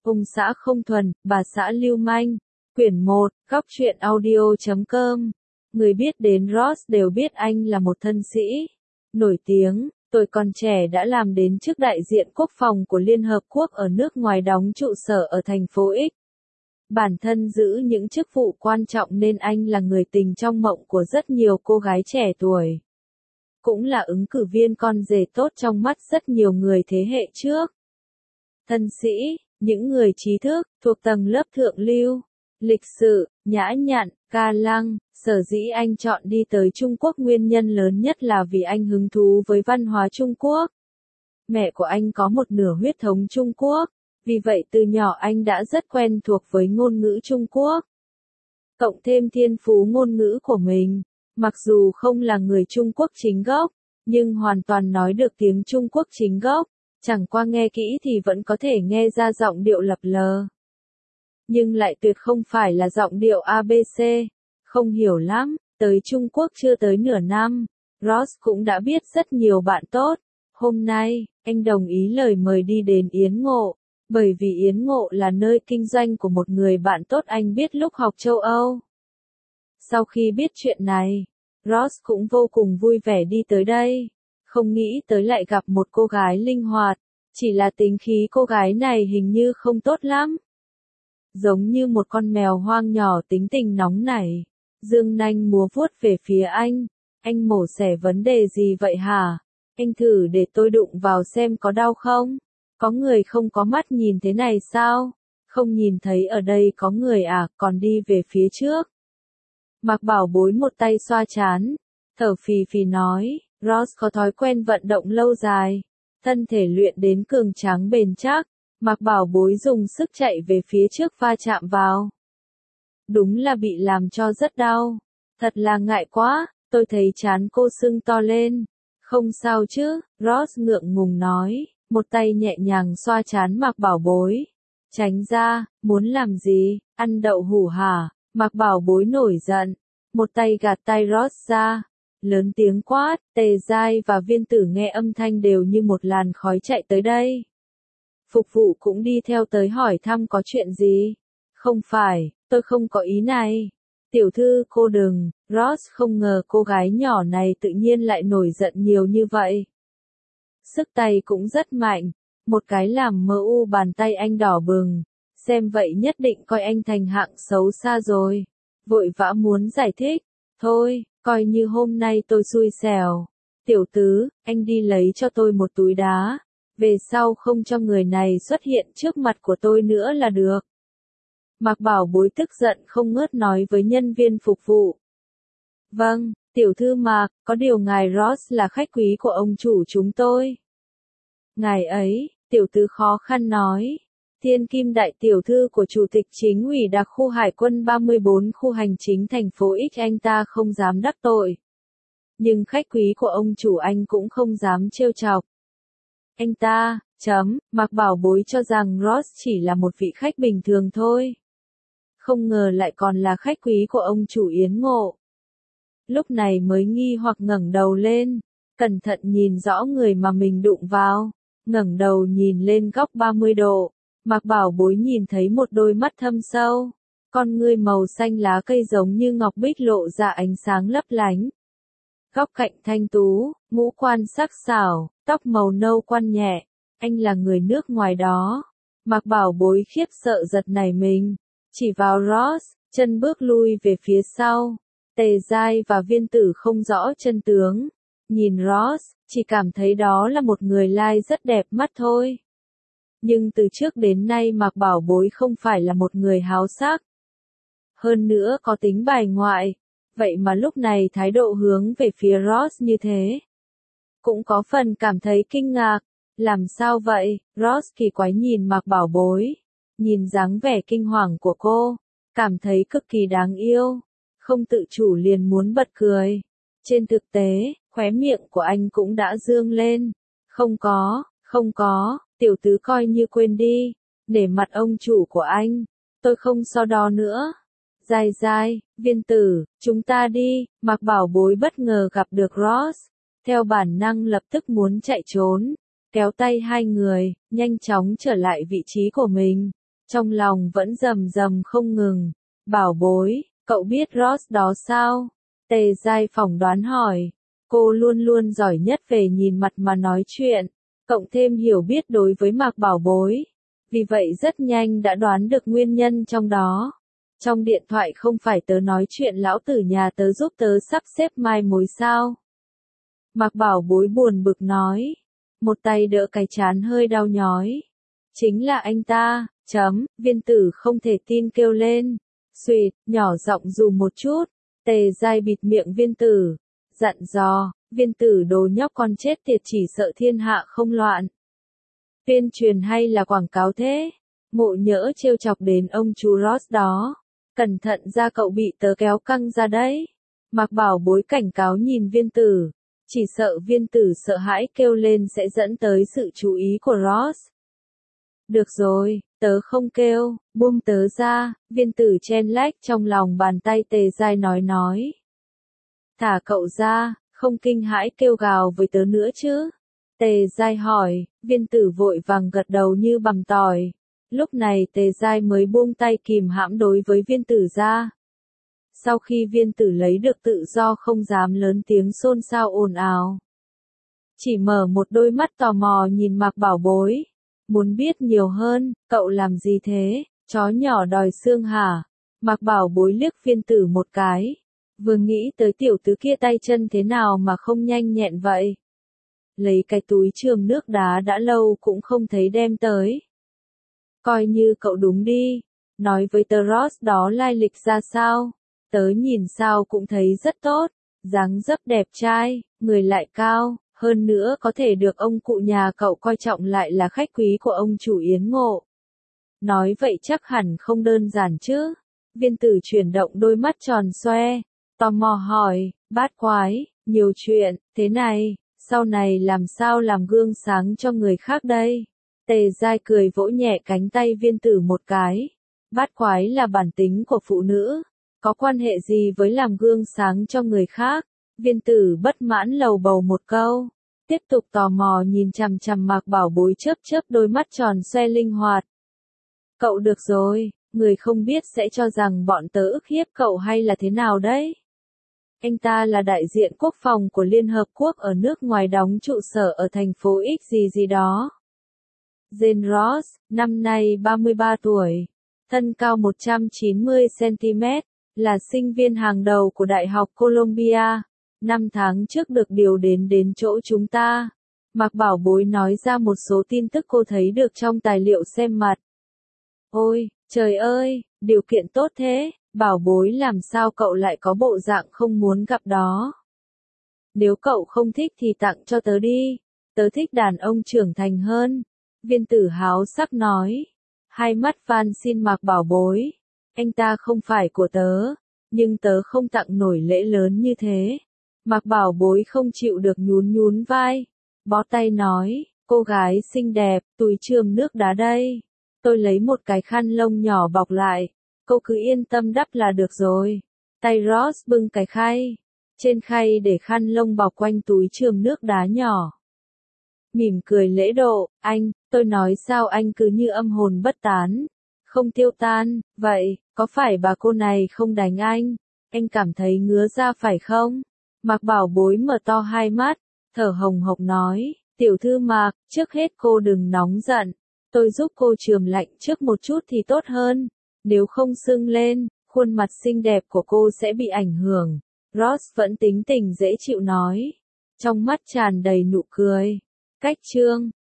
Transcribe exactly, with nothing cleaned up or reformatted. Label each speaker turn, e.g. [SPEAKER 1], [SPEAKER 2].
[SPEAKER 1] Ông xã không thuần, bà xã lưu manh. Quyển một, góc truyện audio chấm com. Người biết đến Ross đều biết anh là một thân sĩ nổi tiếng, tuổi còn trẻ đã làm đến chức đại diện quốc phòng của Liên Hợp Quốc ở nước ngoài đóng trụ sở ở thành phố X. Bản thân giữ những chức vụ quan trọng nên anh là người tình trong mộng của rất nhiều cô gái trẻ tuổi. Cũng là ứng cử viên con rể tốt trong mắt rất nhiều người thế hệ trước. Thân sĩ, những người trí thức, thuộc tầng lớp thượng lưu, lịch sự, nhã nhặn, ca lăng, sở dĩ anh chọn đi tới Trung Quốc nguyên nhân lớn nhất là vì anh hứng thú với văn hóa Trung Quốc. Mẹ của anh có một nửa huyết thống Trung Quốc, vì vậy từ nhỏ anh đã rất quen thuộc với ngôn ngữ Trung Quốc. Cộng thêm thiên phú ngôn ngữ của mình, mặc dù không là người Trung Quốc chính gốc, nhưng hoàn toàn nói được tiếng Trung Quốc chính gốc, chẳng qua nghe kỹ thì vẫn có thể nghe ra giọng điệu lập lờ. Nhưng lại tuyệt không phải là giọng điệu a bê xê, không hiểu lắm. Tới Trung Quốc chưa tới nửa năm, Ross cũng đã biết rất nhiều bạn tốt. Hôm nay, anh đồng ý lời mời đi đến Yến Ngộ, bởi vì Yến Ngộ là nơi kinh doanh của một người bạn tốt anh biết lúc học châu Âu. Sau khi biết chuyện này, Ross cũng vô cùng vui vẻ đi tới đây, không nghĩ tới lại gặp một cô gái linh hoạt, chỉ là tính khí cô gái này hình như không tốt lắm. Giống như một con mèo hoang nhỏ tính tình nóng nảy, dương nanh múa vuốt về phía anh. Anh mổ xẻ vấn đề gì vậy hả? Anh thử để tôi đụng vào xem có đau không? Có người không có mắt nhìn thế này sao? Không nhìn thấy ở đây có người à, còn đi về phía trước. Mạc Bảo Bối một tay xoa trán, thở phì phì nói, Ross có thói quen vận động lâu dài, thân thể luyện đến cường tráng bền chắc. Mạc Bảo Bối dùng sức chạy về phía trước va chạm vào. Đúng là bị làm cho rất đau. Thật là ngại quá, tôi thấy trán cô sưng to lên. Không sao chứ, Ross ngượng ngùng nói, một tay nhẹ nhàng xoa trán Mạc Bảo Bối. Tránh ra, muốn làm gì, ăn đậu hủ hả? Mạc Bảo Bối nổi giận, một tay gạt tay Ross ra, lớn tiếng quát. Tề Giai và Viên Tử nghe âm thanh đều như một làn khói chạy tới đây. Phục vụ cũng đi theo tới hỏi thăm có chuyện gì. Không phải, tôi không có ý này. Tiểu thư cô đừng. Ross không ngờ cô gái nhỏ này tự nhiên lại nổi giận nhiều như vậy. Sức tay cũng rất mạnh, một cái làm mờ u bàn tay anh đỏ bừng, xem vậy nhất định coi anh thành hạng xấu xa rồi. Vội vã muốn giải thích, thôi, coi như hôm nay tôi xui xẻo. Tiểu tứ, anh đi lấy cho tôi một túi đá, về sau không cho người này xuất hiện trước mặt của tôi nữa là được. Mạc Bảo Bối tức giận không ngớt nói với nhân viên phục vụ. Vâng, tiểu thư Mạc, có điều ngài Ross là khách quý của ông chủ chúng tôi. Ngài ấy, tiểu tứ khó khăn nói, Thiên Kim đại tiểu thư của Chủ tịch Chính ủy đặc khu Hải quân ba mươi bốn khu hành chính thành phố X anh ta không dám đắc tội. Nhưng khách quý của ông chủ anh cũng không dám trêu chọc. Anh ta, chấm, Mạc Bảo Bối cho rằng Ross chỉ là một vị khách bình thường thôi. Không ngờ lại còn là khách quý của ông chủ Yến Ngộ. Lúc này mới nghi hoặc ngẩng đầu lên, cẩn thận nhìn rõ người mà mình đụng vào, ngẩng đầu nhìn lên góc ba mươi độ, Mạc Bảo Bối nhìn thấy một đôi mắt thâm sâu, con ngươi màu xanh lá cây giống như ngọc bích lộ ra ánh sáng lấp lánh. Góc cạnh thanh tú, ngũ quan sắc sảo, tóc màu nâu quan nhẹ, anh là người nước ngoài đó. Mạc Bảo Bối khiếp sợ giật nảy mình, chỉ vào Ross, chân bước lui về phía sau. Tề Giai và Viên Tử không rõ chân tướng, nhìn Ross, chỉ cảm thấy đó là một người lai rất đẹp mắt thôi. Nhưng từ trước đến nay Mạc Bảo Bối không phải là một người háo sắc. Hơn nữa có tính bài ngoại, vậy mà lúc này thái độ hướng về phía Ross như thế. Cũng có phần cảm thấy kinh ngạc, làm sao vậy? Ross kỳ quái nhìn Mạc Bảo Bối, nhìn dáng vẻ kinh hoàng của cô, cảm thấy cực kỳ đáng yêu, không tự chủ liền muốn bật cười. Trên thực tế, khóe miệng của anh cũng đã dương lên. Không có, không có, tiểu tứ coi như quên đi, để mặt ông chủ của anh, tôi không so đo nữa. Giai Giai, Viên Tử, chúng ta đi. Mạc Bảo Bối bất ngờ gặp được Ross, theo bản năng lập tức muốn chạy trốn, kéo tay hai người, nhanh chóng trở lại vị trí của mình. trong lòng vẫn rầm rầm không ngừng. Bảo bối, cậu biết Ross đó sao? Tề Giai phỏng đoán hỏi. Cô luôn luôn giỏi nhất về nhìn mặt mà nói chuyện, cộng thêm hiểu biết đối với Mạc Bảo Bối. Vì vậy rất nhanh đã đoán được nguyên nhân trong đó. Trong điện thoại không phải tớ nói chuyện lão tử nhà tớ giúp tớ sắp xếp mai mối sao? Mạc Bảo Bối buồn bực nói. Một tay đỡ cái trán hơi đau nhói. Chính là anh ta, chấm, Viên Tử không thể tin kêu lên. Xuyệt, nhỏ giọng dù một chút. Tề Giai bịt miệng Viên Tử, dặn dò, Viên Tử đồ nhóc con chết tiệt chỉ sợ thiên hạ không loạn. Tuyên truyền hay là quảng cáo thế? Ngộ nhỡ trêu chọc đến ông chú Ross đó. Cẩn thận ra cậu bị tớ kéo căng ra đấy. Mạc Bảo Bối cảnh cáo nhìn Viên Tử. Chỉ sợ Viên Tử sợ hãi kêu lên sẽ dẫn tới sự chú ý của Ross. Được rồi, tớ không kêu, buông tớ ra, Viên Tử chen lách trong lòng bàn tay Tề Giai nói nói. Thả cậu ra, không kinh hãi kêu gào với tớ nữa chứ? Tề Giai hỏi, Viên Tử vội vàng gật đầu như bằm tỏi. Lúc này Tề Giai mới buông tay kìm hãm đối với Viên Tử ra. Sau khi Viên Tử lấy được tự do không dám lớn tiếng xôn xao ồn ào. Chỉ mở một đôi mắt tò mò nhìn Mạc Bảo Bối. Muốn biết nhiều hơn, cậu làm gì thế, chó nhỏ đòi xương hả? Mạc Bảo Bối liếc Viên Tử một cái. Vừa nghĩ tới tiểu tứ kia tay chân thế nào mà không nhanh nhẹn vậy. Lấy cái túi chườm nước đá đã lâu cũng không thấy đem tới. Coi như cậu đúng đi, nói với tớ Ross đó lai lịch ra sao, tớ nhìn sao cũng thấy rất tốt, dáng dấp đẹp trai, người lại cao, hơn nữa có thể được ông cụ nhà cậu coi trọng lại là khách quý của ông chủ Yến Ngộ. Nói vậy chắc hẳn không đơn giản chứ. Viên Tử chuyển động đôi mắt tròn xoe, tò mò hỏi, bát quái, nhiều chuyện, thế này, sau này làm sao làm gương sáng cho người khác đây? Tề Giai cười vỗ nhẹ cánh tay Viên Tử một cái. Bát quái là bản tính của phụ nữ, có quan hệ gì với làm gương sáng cho người khác? Viên Tử bất mãn lầu bầu một câu, tiếp tục tò mò nhìn chằm chằm Mạc Bảo Bối chớp chớp đôi mắt tròn xoe linh hoạt. Cậu được rồi, người không biết sẽ cho rằng bọn tớ ức hiếp cậu hay là thế nào đấy? Anh ta là đại diện quốc phòng của Liên Hợp Quốc ở nước ngoài đóng trụ sở ở thành phố X gì gì đó. Jane Ross, năm nay ba mươi ba tuổi, thân cao một trăm chín mươi xăng ti mét, là sinh viên hàng đầu của Đại học Columbia. Năm tháng trước được điều đến đến chỗ chúng ta. Mạc Bảo Bối nói ra một số tin tức cô thấy được trong tài liệu xem mặt. Ôi, trời ơi, điều kiện tốt thế, Bảo Bối làm sao cậu lại có bộ dạng không muốn gặp đó. Nếu cậu không thích thì tặng cho tớ đi, tớ thích đàn ông trưởng thành hơn. Viên Tử háo sắc nói. Hai mắt van xin Mạc Bảo Bối. Anh ta không phải của tớ, nhưng tớ không tặng nổi lễ lớn như thế. Mạc Bảo Bối không chịu được nhún nhún vai. Bó tay nói, cô gái xinh đẹp, túi chườm nước đá đây. Tôi lấy một cái khăn lông nhỏ bọc lại. Cô cứ yên tâm đắp là được rồi. Tay Ross bưng cái khay. Trên khay để khăn lông bọc quanh túi chườm nước đá nhỏ. Mỉm cười lễ độ, anh, tôi nói sao anh cứ như âm hồn bất tán, không tiêu tan, vậy, có phải bà cô này không đánh anh? Anh cảm thấy ngứa ra phải không? Mạc Bảo Bối mở to hai mắt, thở hồng hộc nói, tiểu thư Mạc, trước hết cô đừng nóng giận, tôi giúp cô chườm lạnh trước một chút thì tốt hơn, nếu không sưng lên, khuôn mặt xinh đẹp của cô sẽ bị ảnh hưởng. Ross vẫn tính tình dễ chịu nói, trong mắt tràn đầy nụ cười. Cách chương